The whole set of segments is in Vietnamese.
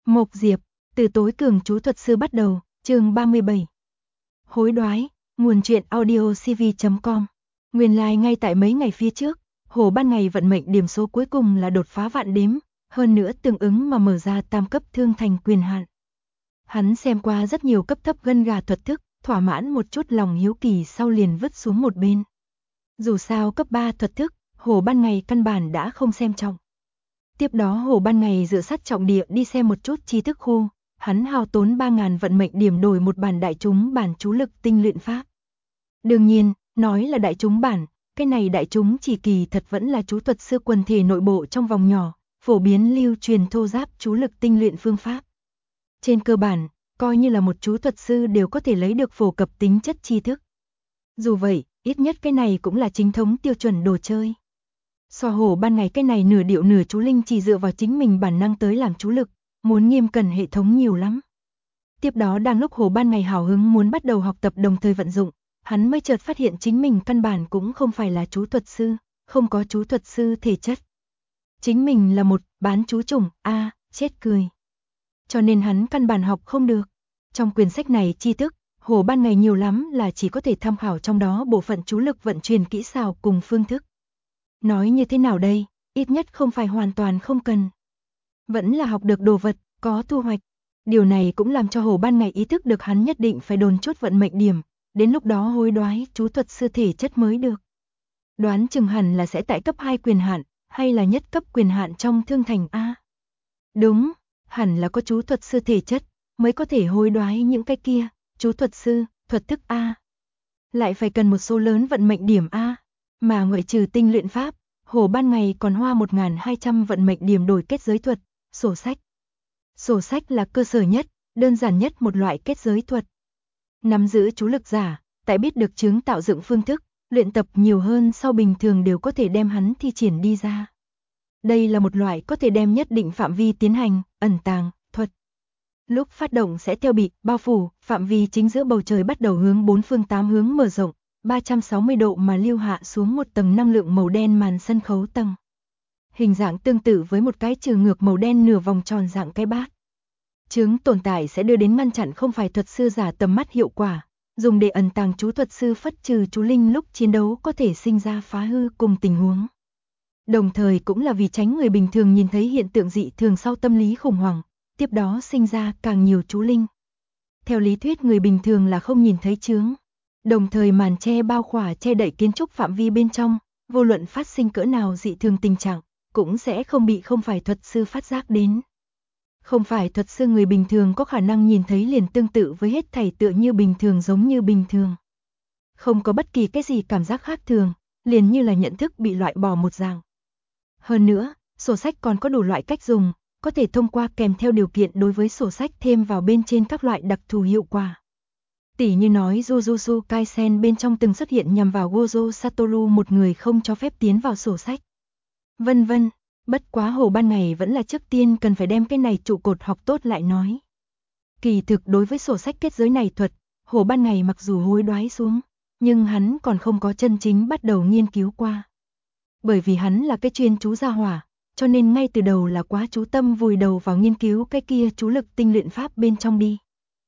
Mộc Diệp, từ tối cường chú thuật sư bắt đầu, chương 37. Hối đoái, nguồn truyện audio cv.com. Nguyên lai ngay tại mấy ngày phía trước, Hồ Ban Ngày vận mệnh điểm số cuối cùng là đột phá vạn đếm, hơn nữa tương ứng mà mở ra tam cấp thương thành quyền hạn. Hắn xem qua rất nhiều cấp thấp gân gà thuật thức, thỏa mãn một chút lòng hiếu kỳ sau liền vứt xuống một bên. Dù sao cấp 3 thuật thức, Hồ Ban Ngày căn bản đã không xem trọng. Tiếp đó Hồ Ban Ngày dựa sát trọng địa đi xem một chút tri thức khu, hắn hao tốn 3.000 vận mệnh điểm đổi một bản đại chúng bản chú lực tinh luyện pháp. Đương nhiên, nói là đại chúng bản, cái này đại chúng chỉ kỳ thật vẫn là chú thuật sư quần thể nội bộ trong vòng nhỏ, phổ biến lưu truyền thô giáp chú lực tinh luyện phương pháp. Trên cơ bản, coi như là một chú thuật sư đều có thể lấy được phổ cập tính chất tri thức. Dù vậy, ít nhất cái này cũng là chính thống tiêu chuẩn đồ chơi. So Hồ Ban Ngày cái này nửa điệu nửa chú linh chỉ dựa vào chính mình bản năng tới làm chú lực, muốn nghiêm cẩn hệ thống nhiều lắm. Tiếp đó đang lúc Hồ Ban Ngày hào hứng muốn bắt đầu học tập đồng thời vận dụng, hắn mới chợt phát hiện chính mình căn bản cũng không phải là chú thuật sư, không có chú thuật sư thể chất. Chính mình là một bán chú chủng, chết cười. Cho nên hắn căn bản học không được. Trong quyển sách này tri thức, Hồ Ban Ngày nhiều lắm là chỉ có thể tham khảo trong đó bộ phận chú lực vận chuyển kỹ xảo cùng phương thức. Nói như thế nào đây, ít nhất không phải hoàn toàn không cần. Vẫn là học được đồ vật, có thu hoạch. Điều này cũng làm cho Hồ Ban Ngày ý thức được hắn nhất định phải đồn chút vận mệnh điểm, đến lúc đó hối đoái chú thuật sư thể chất mới được. Đoán chừng hẳn là sẽ tại cấp 2 quyền hạn, hay là nhất cấp quyền hạn trong thương thành A. Đúng, hẳn là có chú thuật sư thể chất, mới có thể hối đoái những cái kia, chú thuật sư, thuật thức A. Lại phải cần một số lớn vận mệnh điểm A. Mà ngoại trừ tinh luyện pháp, Hồ Ban Ngày còn hoa 1.200 vận mệnh điểm đổi kết giới thuật, sổ sách. Sổ sách là cơ sở nhất, đơn giản nhất một loại kết giới thuật. Nắm giữ chú lực giả, tại biết được chứng tạo dựng phương thức, luyện tập nhiều hơn sau bình thường đều có thể đem hắn thi triển đi ra. Đây là một loại có thể đem nhất định phạm vi tiến hành, ẩn tàng, thuật. Lúc phát động sẽ theo bị, bao phủ, phạm vi chính giữa bầu trời bắt đầu hướng 4 phương 8 hướng mở rộng. 360 độ mà lưu hạ xuống một tầng năng lượng màu đen màn sân khấu tầng. Hình dạng tương tự với một cái trừ ngược màu đen nửa vòng tròn dạng cái bát. Chứng tồn tại sẽ đưa đến ngăn chặn không phải thuật sư giả tầm mắt hiệu quả, dùng để ẩn tàng chú thuật sư phất trừ chú linh lúc chiến đấu có thể sinh ra phá hư cùng tình huống. Đồng thời cũng là vì tránh người bình thường nhìn thấy hiện tượng dị thường sau tâm lý khủng hoảng, tiếp đó sinh ra càng nhiều chú linh. Theo lý thuyết người bình thường là không nhìn thấy chướng. Đồng thời màn che bao khỏa che đậy kiến trúc phạm vi bên trong, vô luận phát sinh cỡ nào dị thường tình trạng, cũng sẽ không bị không phải thuật sư phát giác đến. Không phải thuật sư người bình thường có khả năng nhìn thấy liền tương tự với hết thảy tựa như bình thường giống như bình thường. Không có bất kỳ cái gì cảm giác khác thường, liền như là nhận thức bị loại bỏ một dạng. Hơn nữa, sổ sách còn có đủ loại cách dùng, có thể thông qua kèm theo điều kiện đối với sổ sách thêm vào bên trên các loại đặc thù hiệu quả. Tỉ như nói Jujutsu Kaisen bên trong từng xuất hiện nhằm vào Gojo Satoru một người không cho phép tiến vào sổ sách. Vân vân, bất quá Hồ Ban Ngày vẫn là trước tiên cần phải đem cái này trụ cột học tốt lại nói. Kỳ thực đối với sổ sách kết giới này thuật, Hồ Ban Ngày mặc dù hối đoái xuống, nhưng hắn còn không có chân chính bắt đầu nghiên cứu qua. Bởi vì hắn là cái chuyên chú gia hỏa, cho nên ngay từ đầu là quá chú tâm vùi đầu vào nghiên cứu cái kia chú lực tinh luyện pháp bên trong đi.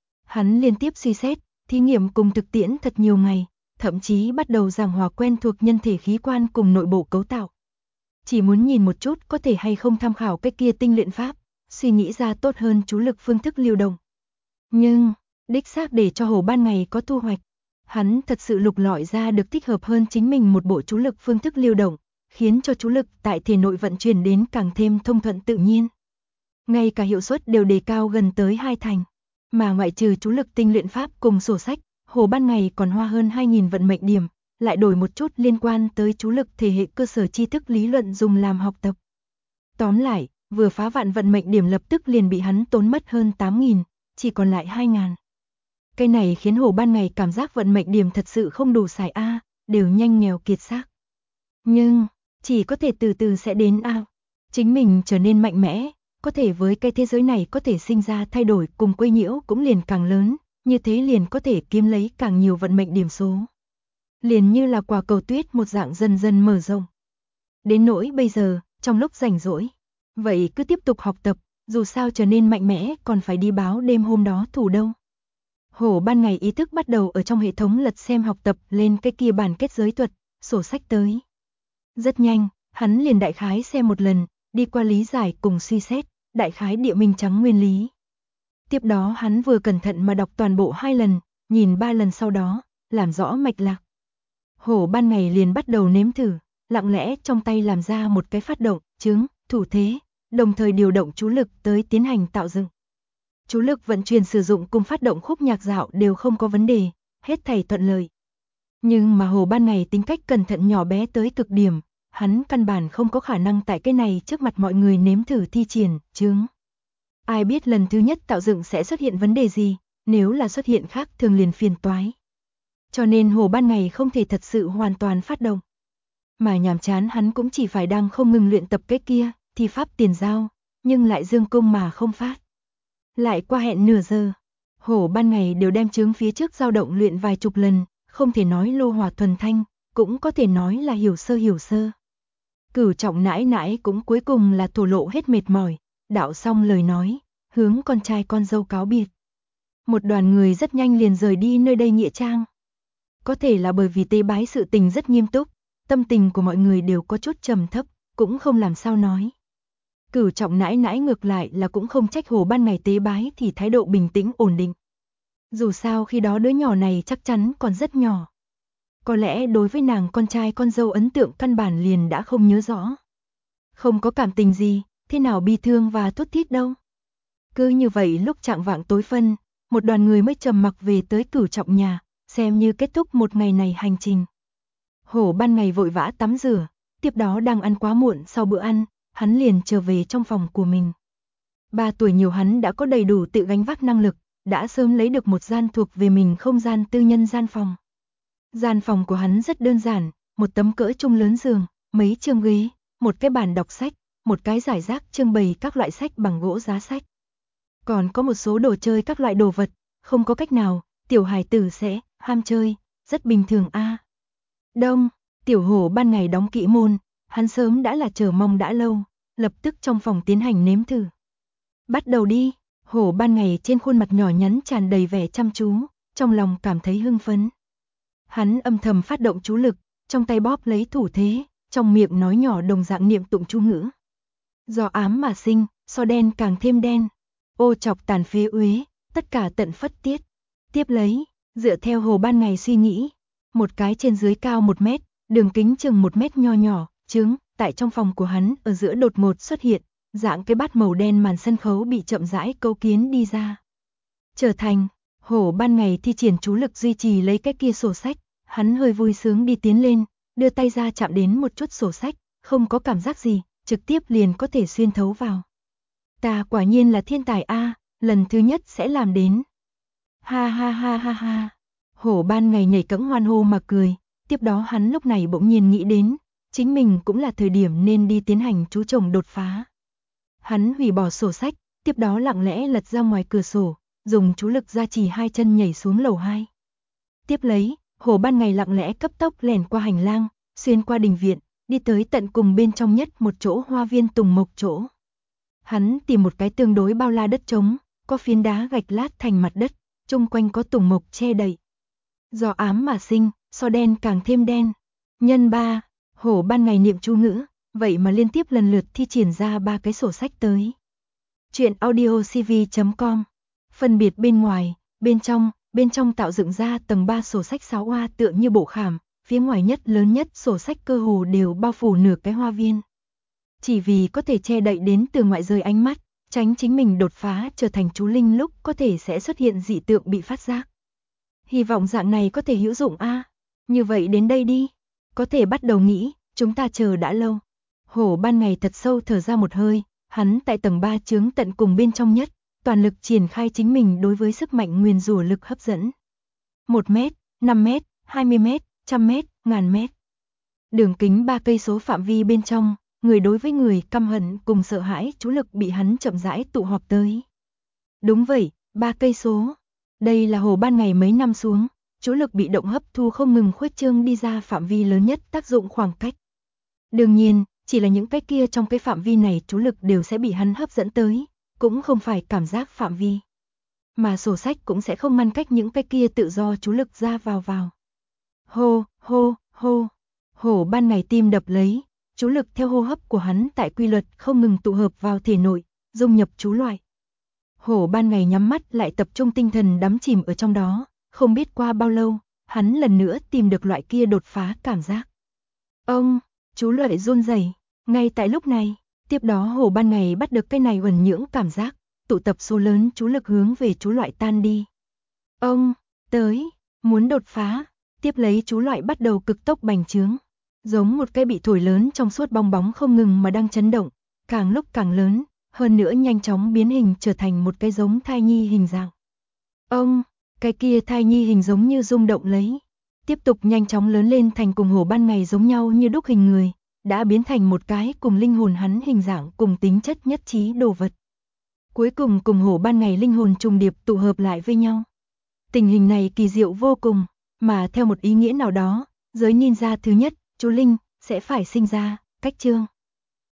Hắn liên tiếp suy xét, thí nghiệm cùng thực tiễn thật nhiều ngày, thậm chí bắt đầu giảng hòa quen thuộc nhân thể khí quan cùng nội bộ cấu tạo. Chỉ muốn nhìn một chút có thể hay không tham khảo cái kia tinh luyện pháp, suy nghĩ ra tốt hơn chú lực phương thức lưu động. Nhưng, đích xác để cho Hồ Ban Ngày có thu hoạch, hắn thật sự lục lọi ra được thích hợp hơn chính mình một bộ chú lực phương thức lưu động, khiến cho chú lực tại thể nội vận chuyển đến càng thêm thông thuận tự nhiên. Ngay cả hiệu suất đều đề cao gần tới 2 thành. Mà ngoại trừ chú lực tinh luyện pháp cùng sổ sách, Hồ Ban Ngày còn hoa hơn 2.000 vận mệnh điểm, lại đổi một chút liên quan tới chú lực thể hệ cơ sở tri thức lý luận dùng làm học tập. Tóm lại, vừa phá vạn vận mệnh điểm lập tức liền bị hắn tốn mất hơn 8.000, chỉ còn lại 2.000. Cái này khiến Hồ Ban Ngày cảm giác vận mệnh điểm thật sự không đủ xài đều nhanh nghèo kiệt xác. Nhưng, chỉ có thể từ từ sẽ đến chính mình trở nên mạnh mẽ. Có thể với cái thế giới này có thể sinh ra thay đổi cùng quấy nhiễu cũng liền càng lớn, như thế liền có thể kiếm lấy càng nhiều vận mệnh điểm số. Liền như là quả cầu tuyết một dạng dần dần mở rộng. Đến nỗi bây giờ, trong lúc rảnh rỗi, vậy cứ tiếp tục học tập, Dù sao trở nên mạnh mẽ còn phải đi báo đêm hôm đó thủ đâu. Hổ ban ngày ý thức bắt đầu ở trong hệ thống lật xem học tập lên cái kia bản kết giới thuật, sổ sách tới. Rất nhanh, hắn liền đại khái xem một lần, đi qua lý giải cùng suy xét, đại khái địa minh trắng nguyên lý. Tiếp đó hắn vừa cẩn thận mà đọc toàn bộ 2 lần, nhìn 3 lần sau đó, làm rõ mạch lạc. Hổ ban ngày liền bắt đầu nếm thử, lặng lẽ trong tay làm ra một cái phát động, chứng, thủ thế, đồng thời điều động chú lực tới tiến hành tạo dựng. Chú lực vận chuyển sử dụng cùng phát động khúc nhạc dạo đều không có vấn đề, hết thảy thuận lợi. Nhưng mà Hổ ban ngày tính cách cẩn thận nhỏ bé tới cực điểm, hắn căn bản không có khả năng tại cái này trước mặt mọi người nếm thử thi triển, chứng. Ai biết lần thứ nhất tạo dựng sẽ xuất hiện vấn đề gì, nếu là xuất hiện khác thường liền phiền toái. Cho nên Hổ ban ngày không thể thật sự hoàn toàn phát động. Mà nhàm chán hắn cũng chỉ phải đang không ngừng luyện tập cái kia, thi pháp tiền giao, nhưng lại dương công mà không phát. Lại qua hẹn nửa giờ, Hổ ban ngày đều đem chướng phía trước dao động luyện vài chục lần, không thể nói lô hỏa thuần thanh, cũng có thể nói là hiểu sơ. Cửu Trọng nãi nãi cũng cuối cùng là thổ lộ hết mệt mỏi, đạo xong lời nói, hướng con trai con dâu cáo biệt. Một đoàn người rất nhanh liền rời đi nơi đây nghĩa trang. Có thể là bởi vì tế bái sự tình rất nghiêm túc, tâm tình của mọi người đều có chút trầm thấp, cũng không làm sao nói. Cửu Trọng nãi nãi ngược lại là cũng không trách Hổ ban ngày tế bái thì thái độ bình tĩnh ổn định. Dù sao khi đó đứa nhỏ này chắc chắn còn rất nhỏ. Có lẽ đối với nàng con trai con dâu ấn tượng căn bản liền đã không nhớ rõ. Không có cảm tình gì, thế nào bi thương và thút thít đâu. Cứ như vậy lúc chạng vạng tối phân, một đoàn người mới trầm mặc về tới Cửu Trọng nhà, xem như kết thúc một ngày này hành trình. Hổ ban ngày vội vã tắm rửa, tiếp đó đang ăn quá muộn sau bữa ăn, hắn liền trở về trong phòng của mình. 3 tuổi nhiều hắn đã có đầy đủ tự gánh vác năng lực, đã sớm lấy được một gian thuộc về mình không gian tư nhân gian phòng. Gian phòng của hắn rất đơn giản, một tấm cỡ trung lớn giường, mấy chương ghế, một cái bàn đọc sách, một cái giải rác trưng bày các loại sách bằng gỗ giá sách. Còn có một số đồ chơi các loại đồ vật, không có cách nào, tiểu hài tử sẽ ham chơi, rất bình thường a. Đông, tiểu Hổ ban ngày đóng kỹ môn, hắn sớm đã là chờ mong đã lâu, lập tức trong phòng tiến hành nếm thử. Bắt đầu đi, Hổ ban ngày trên khuôn mặt nhỏ nhắn tràn đầy vẻ chăm chú, trong lòng cảm thấy hưng phấn. Hắn âm thầm phát động chú lực, trong tay bóp lấy thủ thế, trong miệng nói nhỏ đồng dạng niệm tụng chú ngữ. Do ám mà sinh, so đen càng thêm đen. Ô chọc tàn phế uế, tất cả tận phất tiết. Tiếp lấy, dựa theo Hổ ban ngày suy nghĩ, một cái trên dưới cao 1 mét, đường kính chừng 1 mét nho nhỏ, trứng, tại trong phòng của hắn ở giữa đột ngột xuất hiện, dạng cái bát màu đen màn sân khấu bị chậm rãi câu kiến đi ra. Trở thành, Hổ ban ngày thi triển chú lực duy trì lấy cái kia sổ sách, hắn hơi vui sướng đi tiến lên, đưa tay ra chạm đến một chút sổ sách, không có cảm giác gì, trực tiếp liền có thể xuyên thấu vào. Ta quả nhiên là thiên tài a, lần thứ nhất sẽ làm đến. Ha ha ha ha ha. Hổ ban ngày nhảy cẫng hoan hô mà cười, tiếp đó hắn lúc này bỗng nhiên nghĩ đến, chính mình cũng là thời điểm nên đi tiến hành chú trồng đột phá. Hắn hủy bỏ sổ sách, tiếp đó lặng lẽ lật ra ngoài cửa sổ, dùng chú lực gia trì 2 chân nhảy xuống lầu 2. Tiếp lấy, Hổ ban ngày lặng lẽ cấp tốc lẻn qua hành lang, xuyên qua đình viện, đi tới tận cùng bên trong nhất một chỗ hoa viên tùng mộc chỗ. Hắn tìm một cái tương đối bao la đất trống, có phiến đá gạch lát thành mặt đất, chung quanh có tùng mộc che đậy. Do ám mà sinh, so đen càng thêm đen. Nhân 3, Hổ ban ngày niệm chú ngữ, vậy mà liên tiếp lần lượt thi triển ra 3 cái sổ sách tới. Chuyện audiocv.com. Phân biệt bên ngoài, bên trong tạo dựng ra tầng 3 sổ sách 6 hoa tựa như bộ khảm, phía ngoài nhất lớn nhất sổ sách cơ hồ đều bao phủ nửa cái hoa viên. Chỉ vì có thể che đậy đến từ ngoại giới ánh mắt, tránh chính mình đột phá trở thành chú linh lúc có thể sẽ xuất hiện dị tượng bị phát giác. Hy vọng dạng này có thể hữu dụng a. Như vậy đến đây đi, có thể bắt đầu nghĩ, chúng ta chờ đã lâu. Hổ ban ngày thật sâu thở ra một hơi, hắn tại tầng 3 chướng tận cùng bên trong nhất, toàn lực triển khai chính mình đối với sức mạnh nguyền rủa lực hấp dẫn. 1 mét, 5 mét, 20 mét, 100 mét, ngàn mét. Đường kính 3 cây số phạm vi bên trong, người đối với người căm hận cùng sợ hãi chú lực bị hắn chậm rãi tụ họp tới. Đúng vậy, 3 cây số. Đây là Hổ ban ngày mấy năm xuống, chú lực bị động hấp thu không ngừng khuếch trương đi ra phạm vi lớn nhất tác dụng khoảng cách. Đương nhiên, chỉ là những cái kia trong cái phạm vi này chú lực đều sẽ bị hắn hấp dẫn tới, cũng không phải cảm giác phạm vi. Mà sổ sách cũng sẽ không ngăn cách những cái kia tự do chú lực ra vào. Hô, hô, hô. Hổ ban ngày tim đập lấy, chú lực theo hô hấp của hắn tại quy luật không ngừng tụ hợp vào thể nội, dung nhập chú loại. Hổ ban ngày nhắm mắt lại tập trung tinh thần đắm chìm ở trong đó, không biết qua bao lâu, hắn lần nữa tìm được loại kia đột phá cảm giác. Ông, chú loại run rẩy, ngay tại lúc này, tiếp đó hổ ban ngày bắt được cái này uẩn nhưỡng cảm giác, tụ tập số lớn chú lực hướng về chú loại tan đi. Ông, tới, muốn đột phá, tiếp lấy chú loại bắt đầu cực tốc bành trướng, giống một cái bị thổi lớn trong suốt bong bóng không ngừng mà đang chấn động, càng lúc càng lớn, hơn nữa nhanh chóng biến hình trở thành một cái giống thai nhi hình dạng. Ông, cái kia thai nhi hình giống như rung động lấy, tiếp tục nhanh chóng lớn lên thành cùng hổ ban ngày giống nhau như đúc hình người, đã biến thành một cái cùng linh hồn hắn hình dạng cùng tính chất nhất trí đồ vật. Cuối cùng cùng hổ ban ngày linh hồn trùng điệp tụ hợp lại với nhau. Tình hình này kỳ diệu vô cùng, mà theo một ý nghĩa nào đó, giới ninja thứ nhất, chú Linh, sẽ phải sinh ra, cách chương.